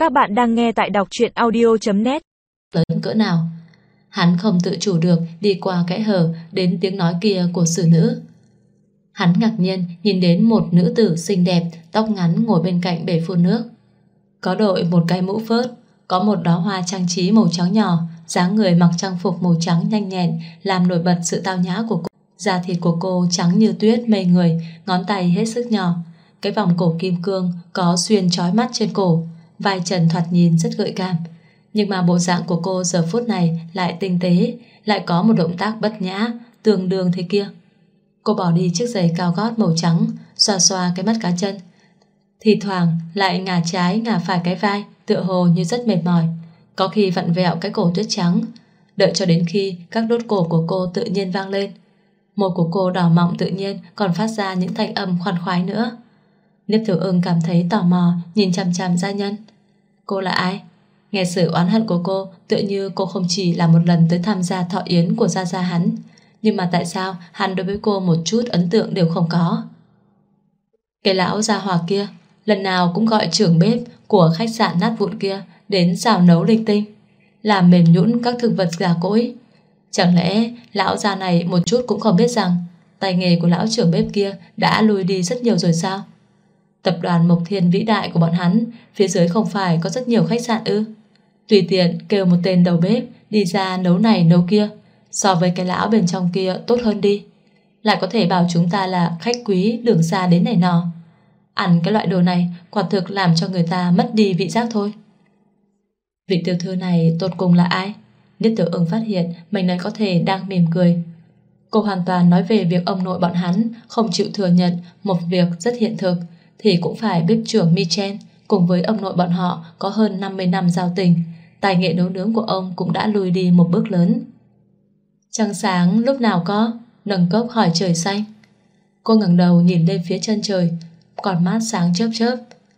Các bạn đang nghe tại đọc truyện audio.net. Lớn cỡ nào. Hắn không tự chủ được đi qua kẽ hở đến tiếng nói kia của xử nữ. Hắn ngạc nhiên nhìn đến một nữ tử xinh đẹp, tóc ngắn ngồi bên cạnh bể phun nước. Có đội một cái mũ phớt, có một đóa hoa trang trí màu trắng nhỏ, dáng người mặc trang phục màu trắng nhanh nhẹn làm nổi bật sự tao nhã của cô. Da thịt của cô trắng như tuyết mê người, ngón tay hết sức nhỏ. Cái vòng cổ kim cương có xuyên chói mắt trên cổ, vai trần thoạt nhìn rất gợi cảm. Nhưng mà bộ dạng của cô giờ phút này lại tinh tế, lại có một động tác bất nhã, tương đương thế kia. Cô bỏ đi chiếc giày cao gót màu trắng, xoa xoa cái mắt cá chân. Thì thoảng lại ngả trái ngả phải cái vai, tựa hồ như rất mệt mỏi. Có khi vặn vẹo cái cổ tuyết trắng. Đợi cho đến khi các đốt cổ của cô tự nhiên vang lên. Môi của cô đỏ mọng tự nhiên còn phát ra những thanh âm khoan khoái nữa. Niếp Tiểu Ưng cảm thấy tò mò nhìn chằm chằm gia nhân. Cô là ai? Nghe sự oán hận của cô, tựa như cô không chỉ là một lần tới tham gia thọ yến của gia hắn, nhưng mà tại sao hắn đối với cô một chút ấn tượng đều không có? Cái lão gia hỏa kia lần nào cũng gọi trưởng bếp của khách sạn nát vụn kia đến xào nấu linh tinh, làm mềm nhũn các thực vật già cỗi. Chẳng lẽ lão già này một chút cũng không biết rằng tay nghề của lão trưởng bếp kia đã lùi đi rất nhiều rồi sao? Tập đoàn Mộc Thiên vĩ đại của bọn hắn, phía dưới không phải có rất nhiều khách sạn ư? Tùy tiện kêu một tên đầu bếp đi ra nấu này nấu kia, so với cái lão bên trong kia tốt hơn đi. Lại có thể bảo chúng ta là khách quý đường xa đến này nọ. Ăn cái loại đồ này quả thực làm cho người ta mất đi vị giác thôi. Vị tiểu thư này tột cùng là ai? Niếp Tiểu Ưng phát hiện mình này có thể đang mỉm cười. Cô hoàn toàn nói về việc ông nội bọn hắn không chịu thừa nhận một việc rất hiện thực, thì cũng phải bếp trưởng Michel cùng với ông nội bọn họ có hơn 50 năm giao tình. Tài nghệ nấu nướng của ông cũng đã lùi đi một bước lớn. Trăng sáng lúc nào có, nâng cốc hỏi trời xanh. Cô ngẩng đầu nhìn lên phía chân trời, còn mắt sáng chớp chớp.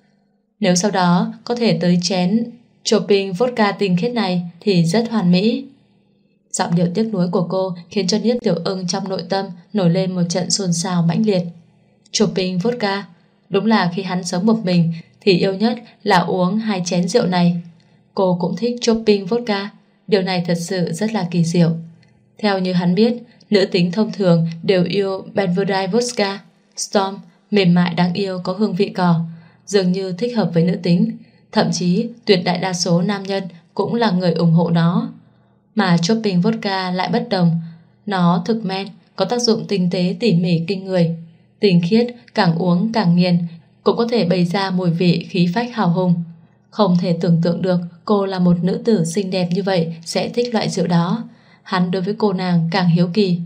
Nếu sau đó có thể tới chén Chopin vodka tinh khiết này thì rất hoàn mỹ. Giọng điệu tiếc nuối của cô khiến cho Niếp Tiểu Ưng trong nội tâm nổi lên một trận xôn xao mãnh liệt. Chopin vodka, đúng là khi hắn sống một mình thì yêu nhất là uống 2 chén rượu này. Cô cũng thích Chopin vodka. Điều này thật sự rất là kỳ diệu. Theo như hắn biết, nữ tính thông thường đều yêu Belvedere vodka, Storm, mềm mại đáng yêu có hương vị cỏ, dường như thích hợp với nữ tính. Thậm chí tuyệt đại đa số nam nhân cũng là người ủng hộ nó. Mà Chopin vodka lại bất đồng. Nó thực men, có tác dụng tinh tế tỉ mỉ kinh người, tinh khiết, càng uống càng nghiền, cũng có thể bày ra mùi vị khí phách hào hùng. Không thể tưởng tượng được cô là một nữ tử xinh đẹp như vậy sẽ thích loại rượu đó. Hắn đối với cô nàng càng hiếu kỳ.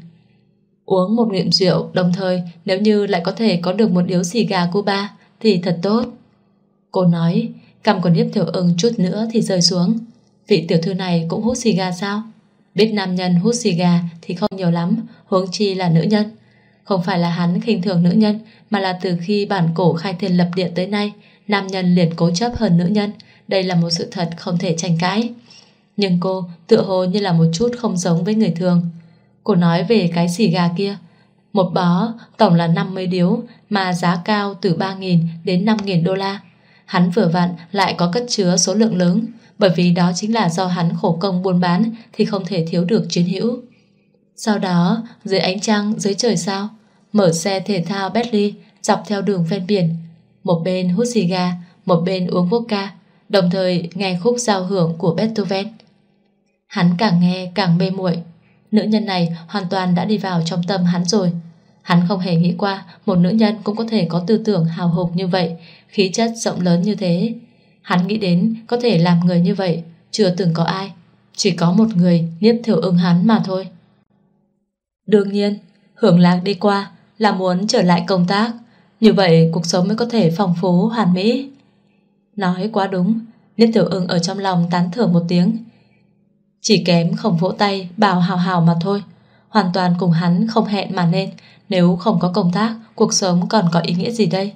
Uống một ngụm rượu, đồng thời nếu như lại có thể có được một điếu xì gà Cuba thì thật tốt. Cô nói, cằm của Niếp Tiểu Ưng chút nữa thì rơi xuống. Vị tiểu thư này cũng hút xì gà sao? Biết nam nhân hút xì gà thì không nhiều lắm, huống chi là nữ nhân. Không phải là hắn khinh thường nữ nhân, mà là từ khi bản cổ khai thiên lập địa tới nay, nam nhân liền cố chấp hơn nữ nhân. Đây là một sự thật không thể tranh cãi. Nhưng cô tựa hồ như là một chút không giống với người thường. Cô nói về cái xì gà kia, một bó tổng là 50 điếu, mà giá cao từ 3.000 đến 5.000 đô la. Hắn vừa vặn lại có cất chứa số lượng lớn, bởi vì đó chính là do hắn khổ công buôn bán thì không thể thiếu được chiến hữu. Sau đó, dưới ánh trăng, dưới trời sao, mở xe thể thao Bentley dọc theo đường ven biển, một bên hút xì gà, một bên uống vodka, đồng thời nghe khúc giao hưởng của Beethoven. Hắn càng nghe càng mê muội. Nữ nhân này hoàn toàn đã đi vào trong tâm hắn rồi. Hắn không hề nghĩ qua một nữ nhân cũng có thể có tư tưởng hào hùng như vậy, khí chất rộng lớn như thế. Hắn nghĩ đến có thể làm người như vậy chưa từng có ai, chỉ có một người, Niếp Tiểu Ưng hắn mà thôi. Đương nhiên, hưởng lạc đi qua là muốn trở lại công tác, như vậy cuộc sống mới có thể phong phú hoàn mỹ. Nói quá đúng. Niếp Tiểu Ưng ở trong lòng tán thưởng một tiếng, chỉ kém không vỗ tay bảo hào hào mà thôi. Hoàn toàn cùng hắn không hẹn mà nên. Nếu không có công tác, cuộc sống còn có ý nghĩa gì đây?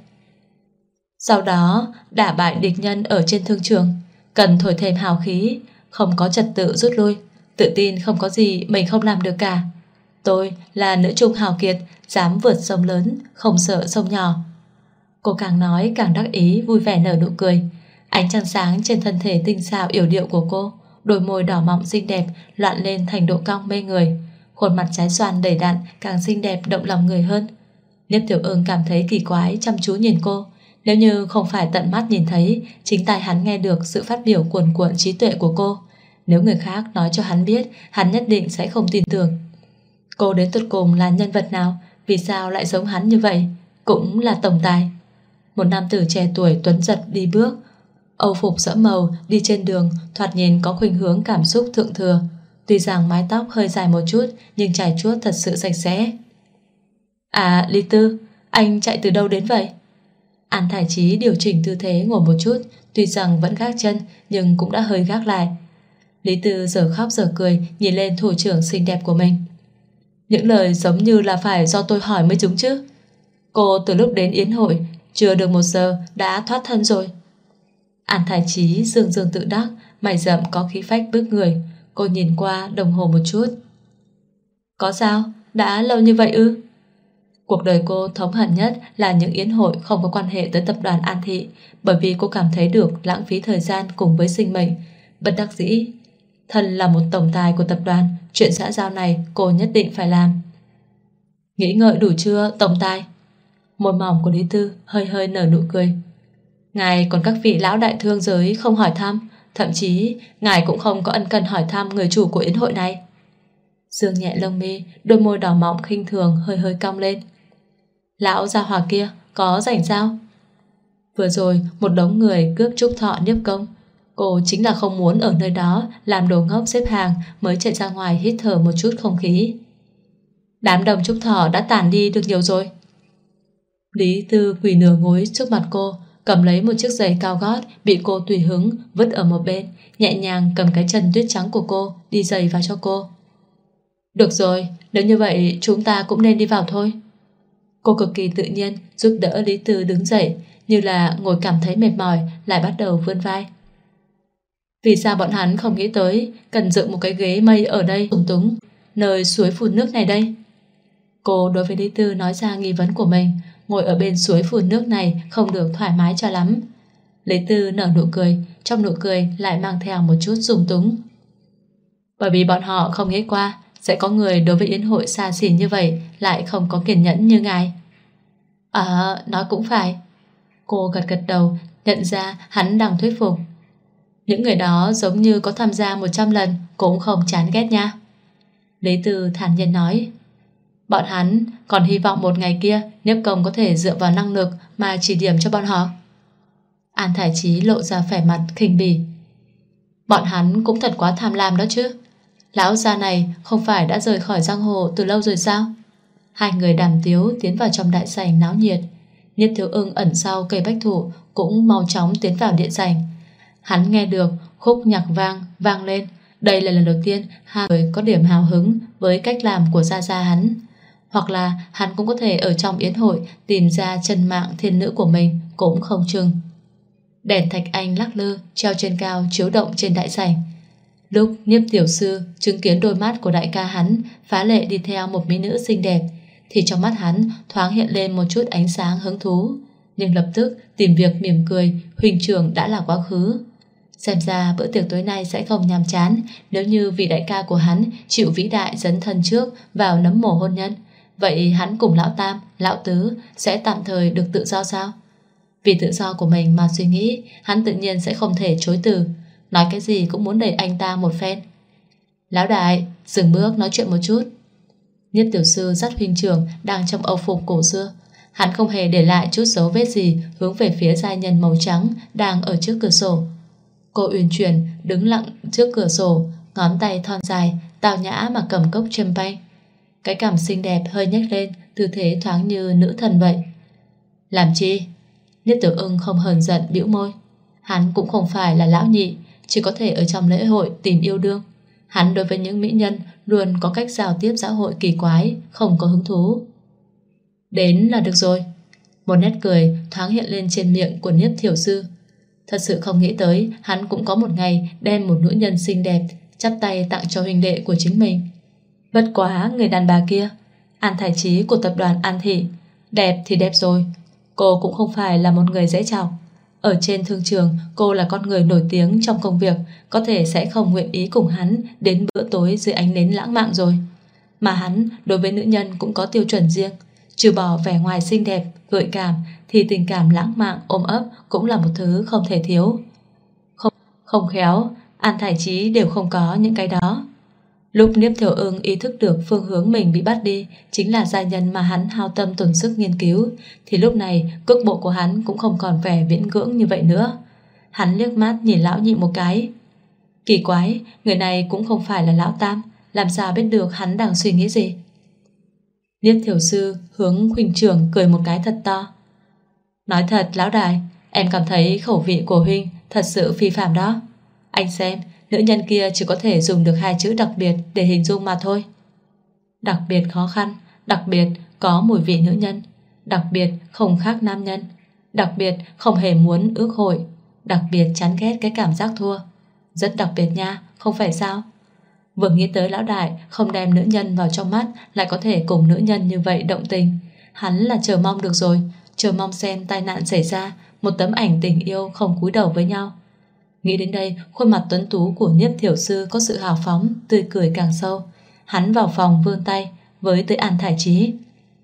Sau đó đả bại địch nhân ở trên thương trường, cần thổi thêm hào khí, không có trật tự rút lui, tự tin không có gì mình không làm được cả. Tôi là nữ trung hào kiệt, dám vượt sông lớn, không sợ sông nhỏ. Cô càng nói càng đắc ý, vui vẻ nở nụ cười. Ánh trăng sáng trên thân thể tinh xảo yểu điệu của cô, đôi môi đỏ mọng xinh đẹp loạn lên thành độ cong mê người, khuôn mặt trái xoan đầy đặn càng xinh đẹp động lòng người hơn. Niếp Tiểu Ưng cảm thấy kỳ quái chăm chú nhìn cô. Nếu như không phải tận mắt nhìn thấy, chính tai hắn nghe được sự phát biểu cuồn cuộn trí tuệ của cô, nếu người khác nói cho hắn biết, hắn nhất định sẽ không tin tưởng. Cô đến tột cùng là nhân vật nào? Vì sao lại giống hắn như vậy? Cũng là tổng tài. Một nam tử trẻ tuổi tuấn giật đi bước, âu phục sẫm màu, đi trên đường thoạt nhìn có khuynh hướng cảm xúc thượng thừa. Tuy rằng mái tóc hơi dài một chút, nhưng chải chuốt thật sự sạch sẽ. À, Lý Tư, anh chạy từ đâu đến vậy? An Thải Chí điều chỉnh tư thế ngồi một chút, tuy rằng vẫn gác chân nhưng cũng đã hơi gác lại. Lý Tư giờ khóc giờ cười nhìn lên thủ trưởng xinh đẹp của mình. Những lời giống như là phải do tôi hỏi mới đúng chứ. Cô từ lúc đến yến hội chưa được 1 giờ đã thoát thân rồi. An Thải Chí dương dương tự đắc, mày rậm có khí phách bước người. Cô nhìn qua đồng hồ một chút. Có sao? Đã lâu như vậy ư? Cuộc đời cô thống hận nhất là những yến hội không có quan hệ tới tập đoàn An Thị, bởi vì cô cảm thấy được lãng phí thời gian cùng với sinh mệnh. Bất đắc dĩ, thân là một tổng tài của tập đoàn, chuyện xã giao này cô nhất định phải làm. Nghĩ ngợi đủ chưa, tổng tài? Môi mỏng của Lý Tư hơi hơi nở nụ cười. Ngài còn các vị lão đại thương giới không hỏi thăm, thậm chí ngài cũng không có ân cần hỏi thăm người chủ của yến hội này. Dương nhẹ lông mi, đôi môi đỏ mọng khinh thường hơi hơi cong lên. Lão gia hỏa kia có rảnh sao? Vừa rồi một đống người cướp trúc thọ Niếp Công, cô chính là không muốn ở nơi đó làm đồ ngốc xếp hàng mới chạy ra ngoài hít thở một chút không khí. Đám đồng trúc thọ đã tản đi được nhiều rồi. Lý Tư quỳ nửa gối trước mặt cô, cầm lấy một chiếc giày cao gót bị cô tùy hứng vứt ở một bên, nhẹ nhàng cầm cái chân tuyết trắng của cô đi giày vào cho cô. Được rồi, nếu như vậy chúng ta cũng nên đi vào thôi. Cô cực kỳ tự nhiên giúp đỡ Lý Tư đứng dậy, như là ngồi cảm thấy mệt mỏi lại bắt đầu vươn vai. Vì sao bọn hắn không nghĩ tới cần dựng một cái ghế mây ở đây tùng túng nơi suối phun nước này đây? Cô đối với Lý Tư nói ra nghi vấn của mình. Ngồi ở bên suối phun nước này không được thoải mái cho lắm. Lý Tư nở nụ cười, trong nụ cười lại mang theo một chút lung túng. Bởi vì bọn họ không nghĩ qua sẽ có người đối với yến hội xa xỉ như vậy lại không có kiên nhẫn như ngài. Nói cũng phải. Cô gật gật đầu, nhận ra hắn đang thuyết phục. Những người đó giống như có tham gia 100 lần cũng không chán ghét nha. Lý Tư thản nhiên nói. Bọn hắn còn hy vọng một ngày kia Niếp Công có thể dựa vào năng lực mà chỉ điểm cho bọn họ. An Thải Chí lộ ra vẻ mặt khinh bỉ. Bọn hắn cũng thật quá tham lam đó chứ. Lão già này không phải đã rời khỏi giang hồ từ lâu rồi sao? Hai người đàm tiếu tiến vào trong đại sảnh náo nhiệt. Niếp Thiếu Ưng ẩn sau cây bách thụ cũng mau chóng tiến vào điện sảnh. Hắn nghe được khúc nhạc vang lên. Đây là lần đầu tiên hai người có điểm hào hứng với cách làm của gia gia hắn. Hoặc là hắn cũng có thể ở trong yến hội tìm ra chân mạng thiên nữ của mình cũng không chừng. Đèn thạch anh lắc lư treo trên cao chiếu động trên đại sảnh. Lúc Niếp tiểu sư chứng kiến đôi mắt của đại ca hắn phá lệ đi theo một mỹ nữ xinh đẹp, thì trong mắt hắn thoáng hiện lên một chút ánh sáng hứng thú, nhưng lập tức tìm việc mỉm cười, huynh trưởng đã là quá khứ. Xem ra bữa tiệc tối nay sẽ không nhàm chán nếu như vị đại ca của hắn chịu vĩ đại dấn thân trước vào nấm mồ hôn nhân. Vậy hắn cùng lão tam, lão tứ sẽ tạm thời được tự do sao? Vì tự do của mình mà suy nghĩ, hắn tự nhiên sẽ không thể chối từ. Nói cái gì cũng muốn đẩy anh ta một phen. Lão đại, dừng bước nói chuyện một chút. Niếp tiểu sư dắt huynh trưởng đang trong âu phục cổ xưa. Hắn không hề để lại chút dấu vết gì hướng về phía giai nhân màu trắng đang ở trước cửa sổ. Cô uyển chuyển đứng lặng trước cửa sổ, ngón tay thon dài tao nhã mà cầm cốc champagne. Cái cằm xinh đẹp hơi nhếch lên, tư thế thoáng như nữ thần vậy. Làm chi? Niếp Tiểu Ưng không hờn giận bĩu môi. Hắn cũng không phải là lão nhị, chỉ có thể ở trong lễ hội tìm yêu đương. Hắn đối với những mỹ nhân luôn có cách giao tiếp xã hội kỳ quái, không có hứng thú. Đến là được rồi. Một nét cười thoáng hiện lên trên miệng của Niếp Thiểu Sư. Thật sự không nghĩ tới hắn cũng có một ngày đem một nữ nhân xinh đẹp chắp tay tặng cho huynh đệ của chính mình. Bất quá người đàn bà kia, An Thải Chí của tập đoàn An Thị, đẹp thì đẹp rồi, cô cũng không phải là một người dễ chọc. Ở trên thương trường, cô là con người nổi tiếng trong công việc, có thể sẽ không nguyện ý cùng hắn đến bữa tối dưới ánh nến lãng mạn rồi. Mà hắn đối với nữ nhân cũng có tiêu chuẩn riêng. Trừ bỏ vẻ ngoài xinh đẹp, gợi cảm, thì tình cảm lãng mạn ôm ấp cũng là một thứ không thể thiếu. Không khéo, An Thải Chí đều không có những cái đó. Lúc Niếp Thiểu Ưng ý thức được phương hướng mình bị bắt đi chính là giai nhân mà hắn hao tâm tổn sức nghiên cứu, thì lúc này cước bộ của hắn cũng không còn vẻ viễn cưỡng như vậy nữa. Hắn liếc mắt nhìn lão nhị một cái. Kỳ quái, người này cũng không phải là lão tam, làm sao biết được hắn đang suy nghĩ gì. Niếp Thiểu Sư hướng huynh trưởng cười một cái thật to. Nói thật lão đại, em cảm thấy khẩu vị của huynh thật sự phi phàm đó. Anh xem, nữ nhân kia chỉ có thể dùng được 2 chữ đặc biệt để hình dung mà thôi. Đặc biệt khó khăn, đặc biệt có mùi vị nữ nhân, đặc biệt không khác nam nhân, đặc biệt không hề muốn ước hội, đặc biệt chán ghét cái cảm giác thua. Rất đặc biệt nha, không phải sao? Vừa nghĩ tới lão đại không đem nữ nhân vào trong mắt lại có thể cùng nữ nhân như vậy động tình, hắn là chờ mong được rồi, chờ mong xem tai nạn xảy ra, một tấm ảnh tình yêu không cúi đầu với nhau. Nghĩ đến đây, khuôn mặt tuấn tú của Niếp Thiểu Sư có sự hào phóng, tươi cười càng sâu. Hắn vào phòng vươn tay với tới An Thải Chí.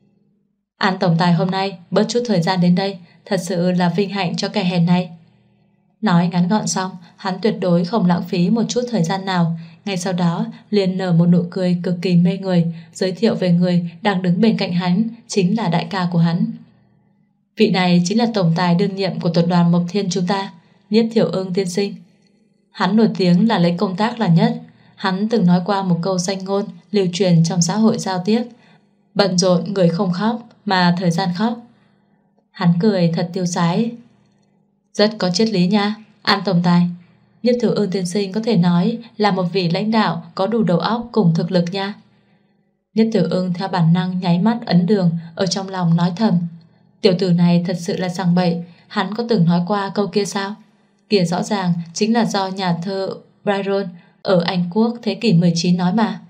An tổng tài hôm nay bớt chút thời gian đến đây, thật sự là vinh hạnh cho kẻ hèn này. Nói ngắn gọn xong, hắn tuyệt đối không lãng phí một chút thời gian nào. Ngay sau đó liền nở một nụ cười cực kỳ mê người, giới thiệu về người đang đứng bên cạnh hắn, chính là đại ca của hắn. Vị này chính là tổng tài đương nhiệm của tập đoàn Mộc Thiên chúng ta, Niếp Thiểu Ưng tiên sinh. Hắn nổi tiếng là lấy công tác là nhất. Hắn từng nói qua một câu danh ngôn lưu truyền trong xã hội giao tiếp: bận rộn người không khóc mà thời gian khóc. Hắn cười thật tiêu sái. Rất có triết lý nha, An tổng tài. Niếp Thiểu Ưng tiên sinh có thể nói là một vị lãnh đạo có đủ đầu óc cùng thực lực nha. Niếp Thiểu Ưng theo bản năng nháy mắt ấn đường, ở trong lòng nói thầm: tiểu tử này thật sự là sằng bậy. Hắn có từng nói qua câu kia sao? Kia rõ ràng chính là do nhà thơ Byron ở Anh Quốc thế kỷ 19 nói mà.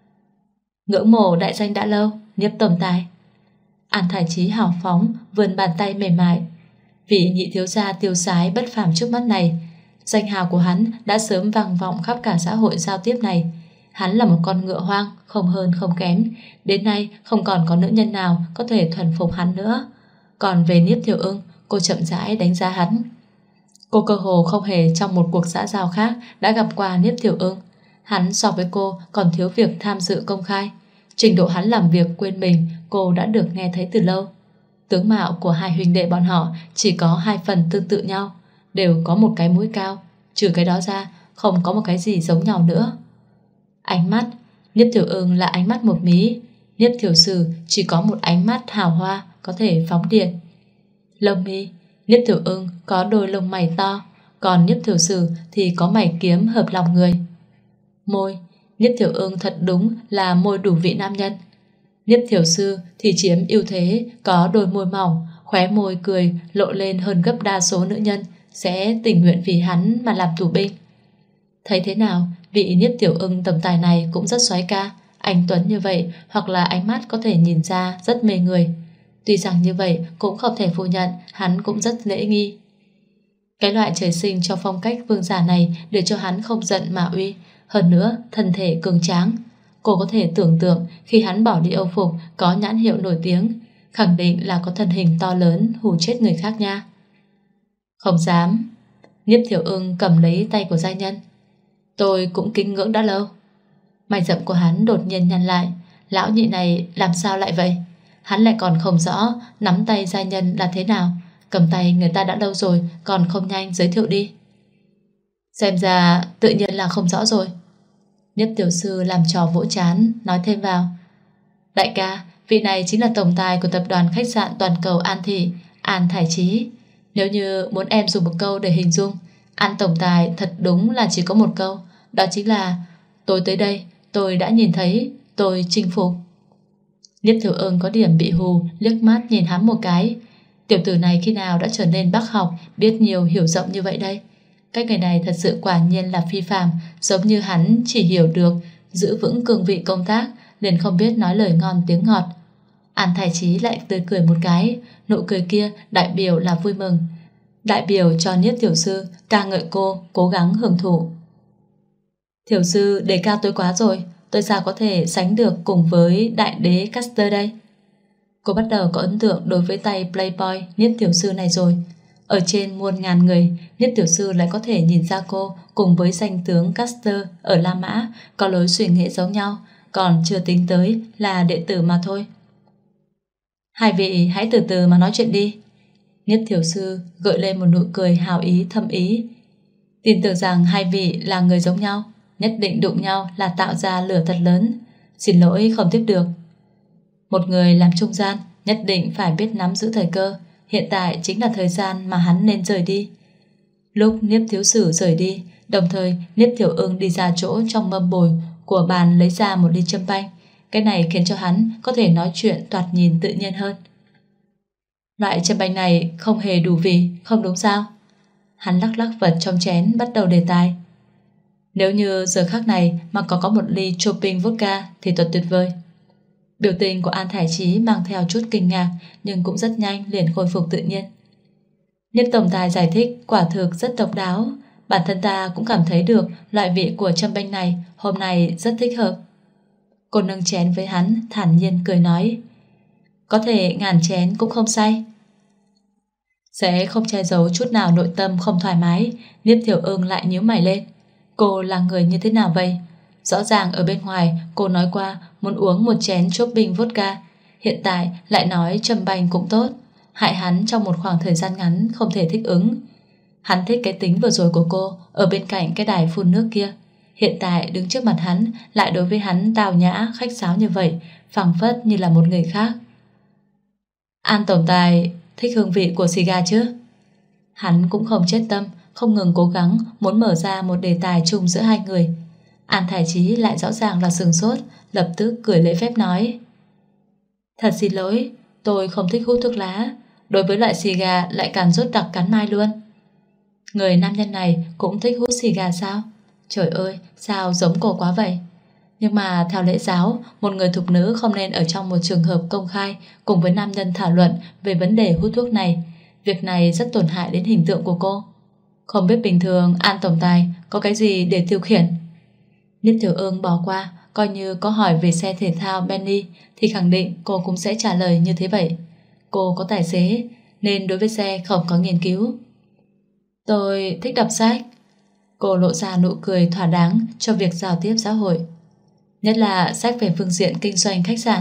Ngưỡng mộ đại danh đã lâu, Niếp tổng tài. An Thải Chí hào phóng vươn bàn tay mềm mại. Vị nhị thiếu gia tiêu sái bất phàm trước mắt này, danh hào của hắn đã sớm vang vọng khắp cả xã hội giao tiếp này. Hắn là một con ngựa hoang, không hơn không kém. Đến nay không còn có nữ nhân nào có thể thuần phục hắn nữa. Còn về Niếp Thiểu Ưng, cô chậm rãi đánh giá hắn. Cô cơ hồ không hề trong một cuộc xã giao khác đã gặp qua Niếp Thiểu Ưng. Hắn so với cô còn thiếu việc tham dự công khai. Trình độ hắn làm việc quên mình cô đã được nghe thấy từ lâu. Tướng mạo của hai huynh đệ bọn họ chỉ có 2 phần tương tự nhau, đều có một cái mũi cao. Trừ cái đó ra không có một cái gì giống nhau nữa. Ánh mắt, Niếp Thiểu Ưng là ánh mắt một mí, Niếp Thiểu Sử chỉ có một ánh mắt hào hoa có thể phóng điện. Lông mi, Niếp Thiểu Ưng có đôi lông mày to, còn Niếp Thiểu Sử thì có mày kiếm hợp lòng người. Môi, Niếp Thiểu Ưng thật đúng là môi đủ vị nam nhân. Niếp Thiểu Sư thì chiếm ưu thế, có đôi môi mỏng, khóe môi cười lộ lên hơn gấp đa số nữ nhân sẽ tình nguyện vì hắn mà làm tù binh. Thấy thế nào, vị Niếp Thiểu Ưng tổng tài này cũng rất soái ca. Anh tuấn như vậy, hoặc là ánh mắt có thể nhìn ra rất mê người. Tuy rằng như vậy cũng không thể phủ nhận hắn cũng rất lễ nghi. Cái loại trời sinh cho phong cách vương giả này để cho hắn không giận mà uy. Hơn nữa thân thể cường tráng. Cô có thể tưởng tượng khi hắn bỏ đi âu phục có nhãn hiệu nổi tiếng, khẳng định là có thân hình to lớn hù chết người khác nha. Không dám. Niếp Thiểu Ưng cầm lấy tay của giai nhân. Tôi cũng kính ngưỡng đã lâu. Mày rậm của hắn đột nhiên nhăn lại. Lão nhị này làm sao lại vậy? Hắn lại còn không rõ nắm tay giai nhân là thế nào. Cầm tay người ta đã lâu rồi, còn không nhanh giới thiệu đi. Xem ra tự nhiên là không rõ rồi. Niếp tiểu sư làm trò vỗ chán, nói thêm vào. Đại ca, vị này chính là tổng tài của tập đoàn khách sạn toàn cầu An Thị, An Thải Chí. Nếu như muốn em dùng một câu để hình dung, An tổng tài thật đúng là chỉ có một câu, đó chính là: tôi tới đây, tôi đã nhìn thấy, tôi chinh phục. Niếp Thiểu Ưng có điểm bị hù, liếc mắt nhìn hắn một cái. Tiểu tử này khi nào đã trở nên bác học, biết nhiều hiểu rộng như vậy đây? Cái người này thật sự quả nhiên là phi phàm, giống như hắn chỉ hiểu được giữ vững cương vị công tác, liền không biết nói lời ngon tiếng ngọt. An Thải Chí lại tươi cười một cái, nụ cười kia đại biểu là vui mừng. đại biểu cho Niếp tiểu sư ca ngợi cô cố gắng hưởng thụ. Tiểu sư đề cao tôi quá rồi, tôi sao có thể sánh được cùng với đại đế Caster đây? Cô bắt đầu có ấn tượng đối với tay playboy Niếp tiểu sư này rồi. Ở trên muôn ngàn người, Niếp tiểu sư lại có thể nhìn ra cô cùng với danh tướng Caster ở La Mã có lối suy nghĩ giống nhau, còn chưa tính tới là đệ tử mà thôi. Hai vị hãy từ từ mà nói chuyện đi. Niếp tiểu sư gợi lên một nụ cười hào ý thâm ý. Tin tưởng rằng hai vị là người giống nhau, nhất định đụng nhau là tạo ra lửa thật lớn. Xin lỗi không tiếp được. Một người làm trung gian nhất định phải biết nắm giữ thời cơ. Hiện tại chính là thời gian mà hắn nên rời đi. Lúc Niếp thiếu sử rời đi, đồng thời Niếp tiểu ưng đi ra chỗ trong mâm bồi của bàn lấy ra một ly châm banh. Cái này khiến cho hắn có thể nói chuyện thoạt nhìn tự nhiên hơn. Loại châm banh này không hề đủ vị, không đúng sao? Hắn lắc lắc vật trong chén bắt đầu đề tài. Nếu như giờ khắc này mà có một ly Chopin vodka thì thật tuyệt vời. Biểu tình của An Thải Chí mang theo chút kinh ngạc, nhưng cũng rất nhanh liền khôi phục tự nhiên. Niếp tổng tài giải thích quả thực rất độc đáo. Bản thân ta cũng cảm thấy được loại vị của châm banh này hôm nay rất thích hợp. Cô nâng chén với hắn, thản nhiên cười nói, có thể ngàn chén cũng không say. Sẽ không che giấu chút nào nội tâm không thoải mái. Niếp tiểu ưng lại nhíu mày lên. Cô là người như thế nào vậy? Rõ ràng ở bên ngoài cô nói qua muốn uống một chén Chopin vodka, hiện tại lại nói châm banh cũng tốt, hại hắn trong một khoảng thời gian ngắn không thể thích ứng. Hắn thích cái tính vừa rồi của cô ở bên cạnh cái đài phun nước kia, hiện tại đứng trước mặt hắn lại đối với hắn tào nhã khách sáo như vậy, phảng phất như là một người khác. An tổng tài thích hương vị của xì gà chứ? Hắn cũng không chết tâm, không ngừng cố gắng muốn mở ra một đề tài chung giữa hai người. An Thải Chí lại rõ ràng là sửng sốt, lập tức cười lễ phép nói, thật xin lỗi, tôi không thích hút thuốc lá, đối với loại xì gà lại càng rốt đặc cắn mai luôn. Người nam nhân này cũng thích hút xì gà sao? Trời ơi, sao giống cô quá vậy? Nhưng mà theo lễ giáo, một người thục nữ không nên ở trong một trường hợp công khai cùng với nam nhân thảo luận về vấn đề hút thuốc này. Việc này rất tổn hại đến hình tượng của cô. Không biết bình thường An tổng tài có cái gì để tiêu khiển? Niếp tiểu ưng bỏ qua, coi như có hỏi về xe thể thao Bentley thì khẳng định cô cũng sẽ trả lời như thế vậy. Cô có tài xế nên đối với xe không có nghiên cứu. Tôi thích đọc sách. Cô lộ ra nụ cười thỏa đáng cho việc giao tiếp xã hội, nhất là sách về phương diện kinh doanh khách sạn.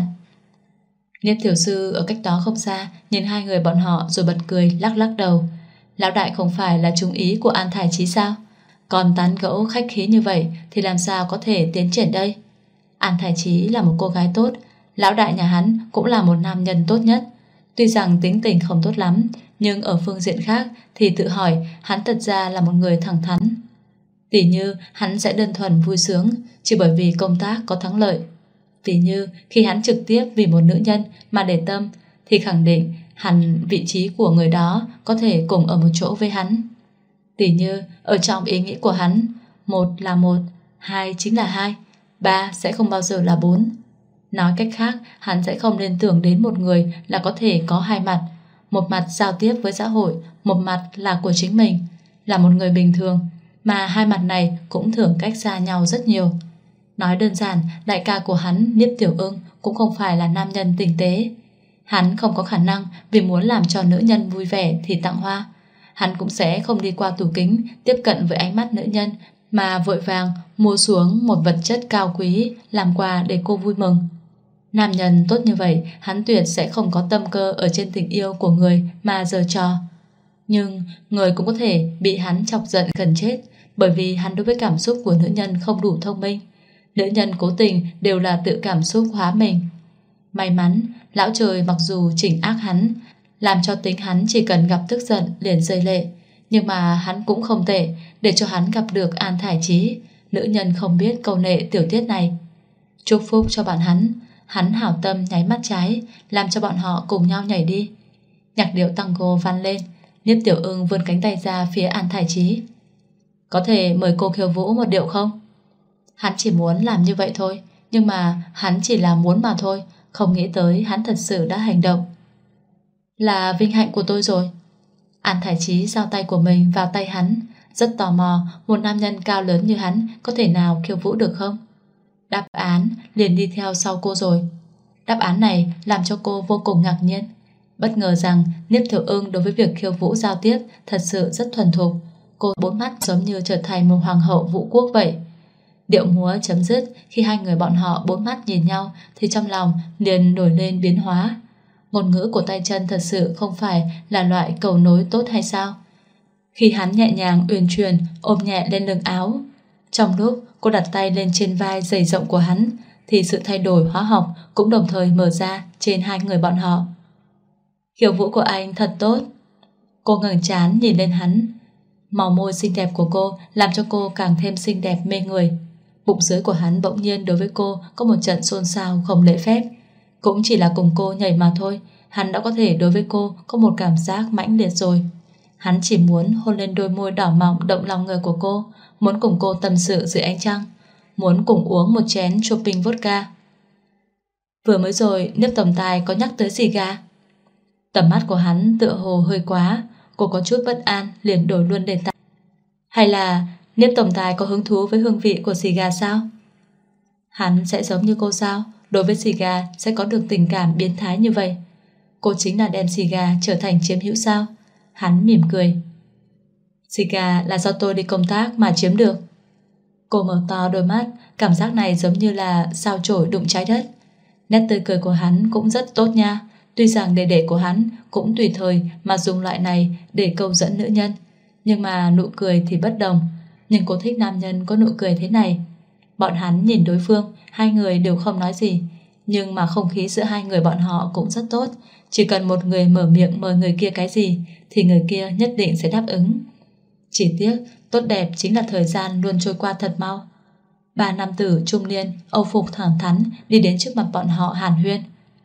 Niếp tiểu sư ở cách đó không xa nhìn hai người bọn họ rồi bật cười lắc lắc đầu. Lão đại không phải là trung ý của An Thải Chí sao? Còn tán gẫu khách khí như vậy thì làm sao có thể tiến triển đây? An Thải Chí là một cô gái tốt, lão đại nhà hắn cũng là một nam nhân tốt nhất. Tuy rằng tính tình không tốt lắm, nhưng ở phương diện khác thì tự hỏi hắn thật ra là một người thẳng thắn. Tỉ như hắn sẽ đơn thuần vui sướng chỉ bởi vì công tác có thắng lợi. Tỉ như khi hắn trực tiếp vì một nữ nhân mà để tâm thì khẳng định hẳn vị trí của người đó có thể cùng ở một chỗ với hắn. Tỉ như ở trong ý nghĩ của hắn, một là một, hai chính là hai, ba sẽ không bao giờ là bốn. Nói cách khác, hắn sẽ không liên tưởng đến một người là có thể có hai mặt. Một mặt giao tiếp với xã hội, một mặt là của chính mình, là một người bình thường, mà hai mặt này cũng thường cách xa nhau rất nhiều. Nói đơn giản, đại ca của hắn, Niếp tiểu ưng, cũng không phải là nam nhân tinh tế. Hắn không có khả năng vì muốn làm cho nữ nhân vui vẻ thì tặng hoa. Hắn cũng sẽ không đi qua tủ kính tiếp cận với ánh mắt nữ nhân mà vội vàng mua xuống một vật chất cao quý làm quà để cô vui mừng. Nam nhân tốt như vậy, hắn tuyệt sẽ không có tâm cơ ở trên tình yêu của người mà giở trò. Nhưng người cũng có thể bị hắn chọc giận gần chết, bởi vì hắn đối với cảm xúc của nữ nhân không đủ thông minh. Nữ nhân cố tình đều là tự cảm xúc hóa mình. May mắn, lão trời mặc dù chỉnh ác hắn, làm cho tính hắn chỉ cần gặp tức giận liền rơi lệ, nhưng mà hắn cũng không tệ để cho hắn gặp được An Thải Chí, nữ nhân không biết câu nệ tiểu tiết này. Chúc phúc cho bạn hắn hảo tâm nháy mắt trái, làm cho bọn họ cùng nhau nhảy đi. Nhạc điệu tango vang lên, Niếp tiểu ưng vươn cánh tay ra phía An Thải Chí. Có thể mời cô khiêu vũ một điệu không? Hắn chỉ muốn làm như vậy thôi, nhưng mà hắn chỉ là muốn mà thôi, không nghĩ tới hắn thật sự đã hành động. Là vinh hạnh của tôi rồi. An Thái Chí giao tay của mình vào tay hắn, rất tò mò một nam nhân cao lớn như hắn có thể nào khiêu vũ được không. Đáp án liền đi theo sau cô rồi. Đáp án này làm cho cô vô cùng ngạc nhiên. Bất ngờ rằng Niếp Thiệu Ưng đối với việc khiêu vũ giao tiếp thật sự rất thuần thục. Cô bốn mắt giống như trở thành một hoàng hậu vũ quốc vậy. Điệu múa chấm dứt, khi hai người bọn họ bốn mắt nhìn nhau thì trong lòng liền nổi lên biến hóa. Ngôn ngữ của tay chân thật sự không phải là loại cầu nối tốt hay sao? Khi hắn nhẹ nhàng uyển chuyển ôm nhẹ lên lưng áo, trong lúc cô đặt tay lên trên vai dày rộng của hắn, thì sự thay đổi hóa học cũng đồng thời mở ra trên hai người bọn họ. Khiêu vũ của anh thật tốt. Cô ngẩng trán nhìn lên hắn. Màu môi xinh đẹp của cô làm cho cô càng thêm xinh đẹp mê người. Bụng dưới của hắn bỗng nhiên đối với cô có một trận xôn xao không lễ phép. Cũng chỉ là cùng cô nhảy mà thôi, hắn đã có thể đối với cô có một cảm giác mãnh liệt rồi. Hắn chỉ muốn hôn lên đôi môi đỏ mọng động lòng người của cô, muốn cùng cô tâm sự dưới ánh trăng, muốn cùng uống một chén shopping vodka. Vừa mới rồi Niếp tổng tài có nhắc tới xì gà. Tầm mắt của hắn tựa hồ hơi quá. Cô có chút bất an liền đổi luôn đề tài. Hay là Niếp tổng tài có hứng thú với hương vị của xì gà sao? Hắn sẽ giống như cô sao? Đối với xì gà sẽ có được tình cảm biến thái như vậy? Cô chính là đem xì gà trở thành chiếm hữu sao? Hắn mỉm cười. Xì gà là do tôi đi công tác mà chiếm được. Cô mở to đôi mắt, cảm giác này giống như là sao chổi đụng trái đất. Nét tươi cười của hắn cũng rất tốt nha. Tuy rằng đệ đệ của hắn cũng tùy thời mà dùng loại này để câu dẫn nữ nhân, nhưng mà nụ cười thì bất đồng. Nhưng cô thích nam nhân có nụ cười thế này. Bọn hắn nhìn đối phương, hai người đều không nói gì, nhưng mà không khí giữa hai người bọn họ cũng rất tốt. Chỉ cần một người mở miệng mời người kia cái gì thì người kia nhất định sẽ đáp ứng. Chỉ tiếc tốt đẹp chính là thời gian luôn trôi qua thật mau. Ba nam tử trung niên âu phục thẳng thắn đi đến trước mặt bọn họ hàn huyên.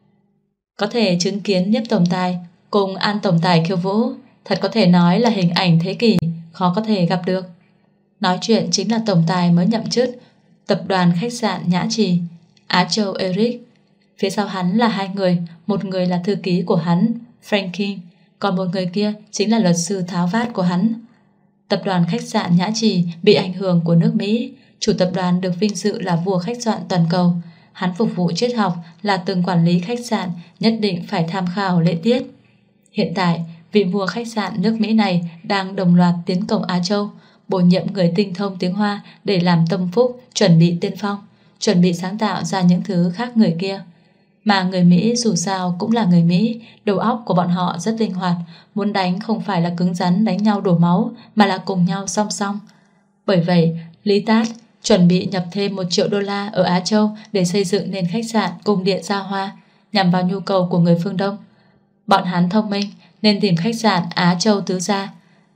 Có thể chứng kiến Niếp tổng tài cùng An tổng tài khiêu vũ, thật có thể nói là hình ảnh thế kỷ, khó có thể gặp được. Nói chuyện chính là tổng tài mới nhậm chức tập đoàn khách sạn Nhã Trì, Á Châu Eric. Phía sau hắn là hai người, một người là thư ký của hắn, Franklin, còn một người kia chính là luật sư tháo vát của hắn. Tập đoàn khách sạn Nhã Trì bị ảnh hưởng của nước Mỹ, chủ tập đoàn được vinh dự là vua khách sạn toàn cầu. Hắn phục vụ triết học là từng quản lý khách sạn nhất định phải tham khảo lễ tiết. Hiện tại, vị vua khách sạn nước Mỹ này đang đồng loạt tiến công Á Châu, bổ nhiệm người tinh thông tiếng Hoa để làm tâm phúc, chuẩn bị tiên phong, chuẩn bị sáng tạo ra những thứ khác người kia. Mà người Mỹ dù sao cũng là người Mỹ, đầu óc của bọn họ rất linh hoạt, muốn đánh không phải là cứng rắn đánh nhau đổ máu, mà là cùng nhau song song. Bởi vậy, Lý Tát chuẩn bị nhập thêm 1 triệu đô la ở Á Châu để xây dựng nền khách sạn cung điện Gia Hoa, nhằm vào nhu cầu của người phương Đông. Bọn hắn thông minh nên tìm khách sạn Á Châu tứ gia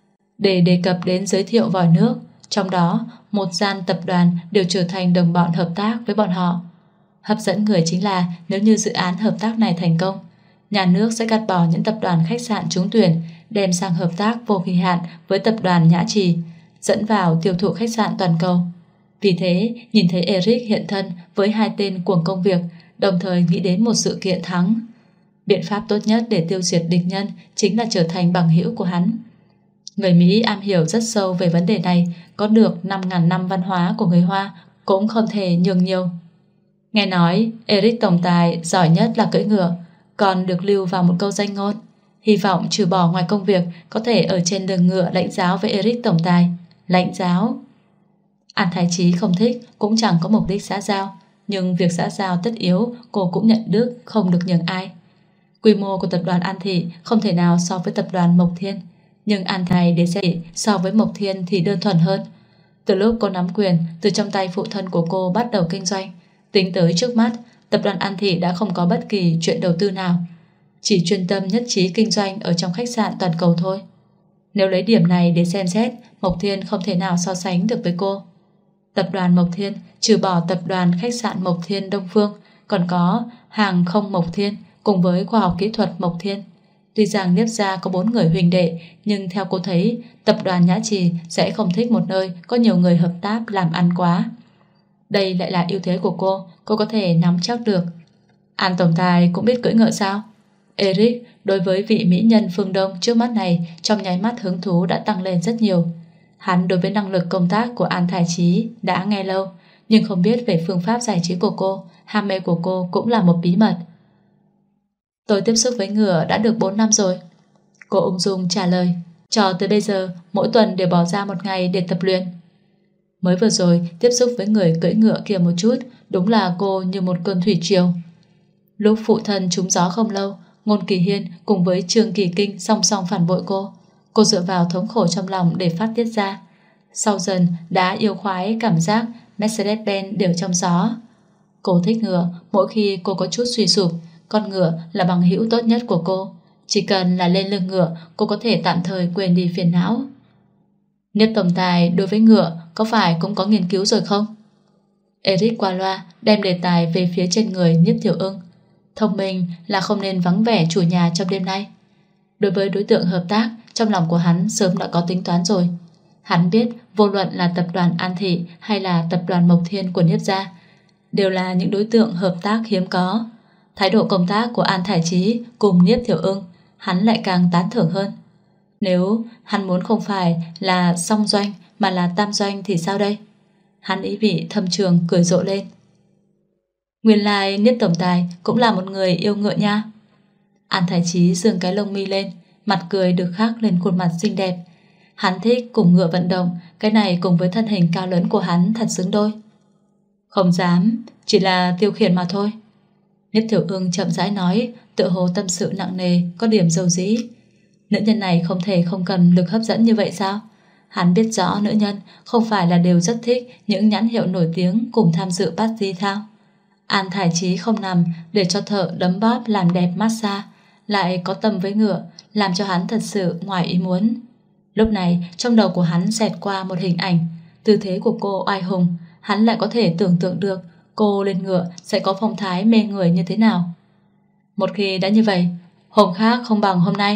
để đề cập đến giới thiệu vòi nước, trong đó một gian tập đoàn đều trở thành đồng bọn hợp tác với bọn họ. Hấp dẫn người chính là nếu như dự án hợp tác này thành công, nhà nước sẽ gạt bỏ những tập đoàn khách sạn trúng tuyển, đem sang hợp tác vô kỳ hạn với tập đoàn Nhã Trì, dẫn vào tiêu thụ khách sạn toàn cầu. Vì thế, nhìn thấy Eric hiện thân với hai tên cuồng công việc, đồng thời nghĩ đến một sự kiện thắng. Biện pháp tốt nhất để tiêu diệt địch nhân chính là trở thành bằng hữu của hắn. Người Mỹ am hiểu rất sâu về vấn đề này, có được 5.000 năm văn hóa của người Hoa cũng không thể nhường nhiều. Nghe nói Eric tổng tài giỏi nhất là cưỡi ngựa, còn được lưu vào một câu danh ngôn: hy vọng trừ bỏ ngoài công việc có thể ở trên lưng ngựa lãnh giáo với Eric tổng tài. Lãnh giáo. An Thái Chí không thích, cũng chẳng có mục đích xã giao, nhưng việc xã giao tất yếu cô cũng nhận được không được nhường ai. Quy mô của tập đoàn An Thị không thể nào so với tập đoàn Mộc Thiên, nhưng An Thái để xem so với Mộc Thiên thì đơn thuần hơn. Từ lúc cô nắm quyền từ trong tay phụ thân của cô bắt đầu kinh doanh, tính tới trước mắt, tập đoàn An Thị đã không có bất kỳ chuyện đầu tư nào, chỉ chuyên tâm nhất trí kinh doanh ở trong khách sạn toàn cầu thôi. Nếu lấy điểm này để xem xét, Mộc Thiên không thể nào so sánh được với cô. Tập đoàn Mộc Thiên trừ bỏ tập đoàn khách sạn Mộc Thiên Đông Phương, còn có hàng không Mộc Thiên cùng với khoa học kỹ thuật Mộc Thiên. Tuy rằng Niếp gia có 4 người huynh đệ, nhưng theo cô thấy, tập đoàn Nhã Trì sẽ không thích một nơi có nhiều người hợp tác làm ăn quá. Đây lại là ưu thế của cô có thể nắm chắc được. An tổng tài cũng biết cưỡi ngựa sao? Eric đối với vị mỹ nhân phương Đông trước mắt này trong nháy mắt hứng thú đã tăng lên rất nhiều. Hắn đối với năng lực công tác của An Thải Chí đã nghe lâu, nhưng không biết về phương pháp giải trí của cô. Ham mê của cô cũng là một bí mật. Tôi tiếp xúc với ngựa đã được 4 năm rồi, cô ung dung trả lời. Cho tới bây giờ mỗi tuần đều bỏ ra 1 ngày để tập luyện. Mới vừa rồi tiếp xúc với người cưỡi ngựa kia một chút, đúng là cô như một cơn thủy triều. Lúc phụ thân trúng gió không lâu, Ngôn Kỳ Hiên cùng với Trương Kỳ Kinh song song phản bội cô dựa vào thống khổ trong lòng để phát tiết ra. Sau dần đã yêu khoái cảm giác Mercedes-Benz đều trong gió. Cô thích ngựa, mỗi khi cô có chút suy sụp, con ngựa là bằng hữu tốt nhất của cô. Chỉ cần là lên lưng ngựa, cô có thể tạm thời quên đi phiền não. Niếp tổng tài đối với ngựa có phải cũng có nghiên cứu rồi không? Eric qua loa đem đề tài về phía trên người Niếp Tiểu Ưng. Thông minh là không nên vắng vẻ chủ nhà trong đêm nay. Đối với đối tượng hợp tác, trong lòng của hắn sớm đã có tính toán rồi. Hắn biết vô luận là tập đoàn An Thị hay là tập đoàn Mộc Thiên của Niếp gia đều là những đối tượng hợp tác hiếm có. Thái độ công tác của An Thải Chí cùng Niếp Tiểu Ưng hắn lại càng tán thưởng hơn. Nếu hắn muốn không phải là song doanh mà là tam doanh thì sao đây? Hắn ý vị thâm trường cười rộ lên. Nguyên lai Niếp tổng tài cũng là một người yêu ngựa nha. An Thải Chí giương cái lông mi lên, mặt cười được khắc lên khuôn mặt xinh đẹp. Hắn thích cùng ngựa vận động, cái này cùng với thân hình cao lớn của hắn thật xứng đôi. Không dám, chỉ là tiêu khiển mà thôi. Niếp Tiểu Ưng chậm rãi nói, tựa hồ tâm sự nặng nề, có điểm dầu dĩ. Nữ nhân này không thể không cần lực hấp dẫn như vậy sao? Hắn biết rõ nữ nhân không phải là đều rất thích những nhãn hiệu nổi tiếng cùng tham dự party thao. An Thải Chí không nằm để cho thợ đấm bóp làm đẹp massage, lại có tâm với ngựa, làm cho hắn thật sự ngoài ý muốn. Lúc này trong đầu của hắn xẹt qua một hình ảnh, tư thế của cô oai hùng. Hắn lại có thể tưởng tượng được cô lên ngựa sẽ có phong thái mê người như thế nào. Một khi đã như vậy, hôm khác không bằng hôm nay.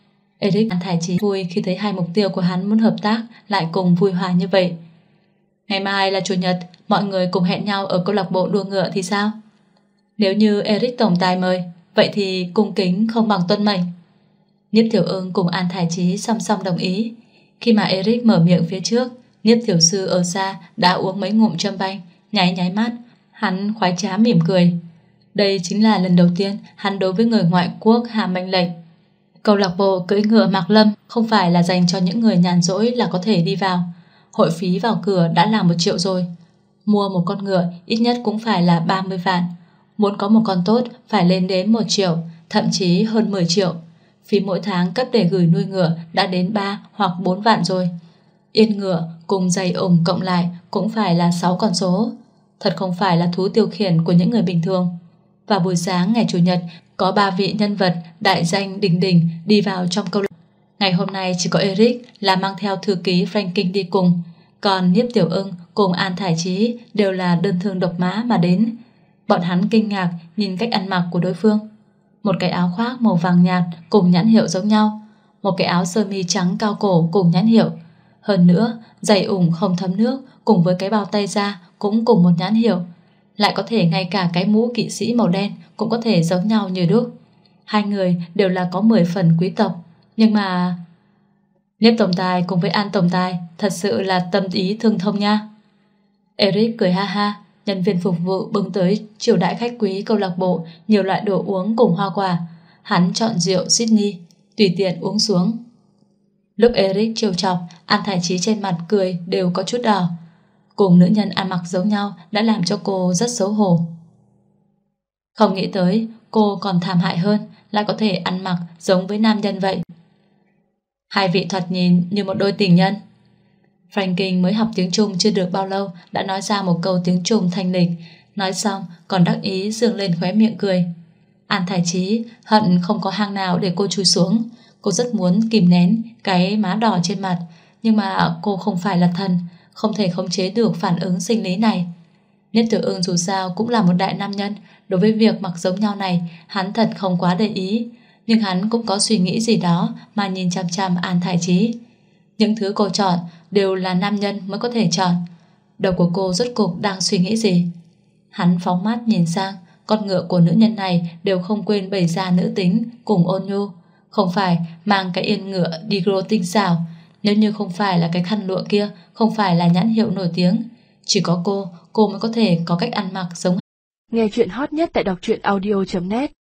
Eric An Thải Chí vui khi thấy hai mục tiêu của hắn muốn hợp tác lại cùng vui hòa như vậy. Ngày mai là chủ nhật, mọi người cùng hẹn nhau ở câu lạc bộ đua ngựa thì sao? Nếu như Eric tổng tài mời, vậy thì cung kính không bằng tuân mệnh. Niếp Tiểu Ưng cùng An Thải Chí song song đồng ý. Khi mà Eric mở miệng phía trước, Niếp tiểu sư ở xa đã uống mấy ngụm châm banh, nháy nháy mắt, hắn khoái trá mỉm cười. Đây chính là lần đầu tiên hắn đối với người ngoại quốc hạ mệnh lệnh. Câu lạc bộ cưỡi ngựa Mạc Lâm không phải là dành cho những người nhàn rỗi là có thể đi vào. Hội phí vào cửa đã là 1 triệu rồi. Mua một con ngựa ít nhất cũng phải là 30 vạn. Muốn có một con tốt phải lên đến 1 triệu, thậm chí hơn 10 triệu. Phí mỗi tháng cấp để gửi nuôi ngựa đã đến 3 hoặc 4 vạn rồi. Yên ngựa cùng giày ủng cộng lại cũng phải là 6 con số. Thật không phải là thú tiêu khiển của những người bình thường. Vào buổi sáng ngày Chủ nhật, có 3 vị nhân vật đại danh đỉnh đỉnh đi vào trong câu lạc bộ. Ngày hôm nay chỉ có Eric là mang theo thư ký Franklin đi cùng, còn Niếp Tiểu Ưng cùng An Thải Chí đều là đơn thương độc mã mà đến. Bọn hắn kinh ngạc nhìn cách ăn mặc của đối phương. Một cái áo khoác màu vàng nhạt cùng nhãn hiệu giống nhau, một cái áo sơ mi trắng cao cổ cùng nhãn hiệu. Hơn nữa, giày ủng không thấm nước cùng với cái bao tay da cũng cùng một nhãn hiệu. Lại có thể ngay cả cái mũ kỵ sĩ màu đen cũng có thể giống nhau như đúc. Hai người đều là có 10 phần quý tộc. Nhưng mà Niếp tổng tài cùng với An tổng tài thật sự là tâm ý thương thông nha. Eric cười ha ha. Nhân viên phục vụ bưng tới chiêu đãi khách quý câu lạc bộ nhiều loại đồ uống cùng hoa quả. Hắn chọn rượu Sydney, tùy tiện uống xuống. Lúc Eric trêu chọc, An Thải Chí trên mặt cười đều có chút đỏ. Cùng nữ nhân ăn mặc giống nhau đã làm cho cô rất xấu hổ. Không nghĩ tới cô còn thảm hại hơn, lại có thể ăn mặc giống với nam nhân vậy. Hai vị thoạt nhìn như một đôi tình nhân. Franklin mới học tiếng Trung chưa được bao lâu đã nói ra một câu tiếng Trung thanh lịch, nói xong còn đắc ý dương lên khóe miệng cười. An Thải Chí hận không có hang nào để cô chui xuống. Cô rất muốn kìm nén cái má đỏ trên mặt, nhưng mà cô không phải là thần, không thể khống chế được phản ứng sinh lý này. Niếp Tiểu Ưng dù sao cũng là một đại nam nhân, đối với việc mặc giống nhau này hắn thật không quá để ý, nhưng hắn cũng có suy nghĩ gì đó mà nhìn chằm chằm An Thải Chí. Những thứ cô chọn đều là nam nhân mới có thể chọn. Đầu của cô rốt cuộc đang suy nghĩ gì? Hắn phóng mắt nhìn sang, con ngựa của nữ nhân này đều không quên bày ra nữ tính cùng ôn nhu. Không phải mang cái yên ngựa Digro tinh xảo, nếu như không phải là cái khăn lụa kia, không phải là nhãn hiệu nổi tiếng, chỉ có cô mới có thể có cách ăn mặc giống. Nghe chuyện hot nhất tại đọc truyện audio.net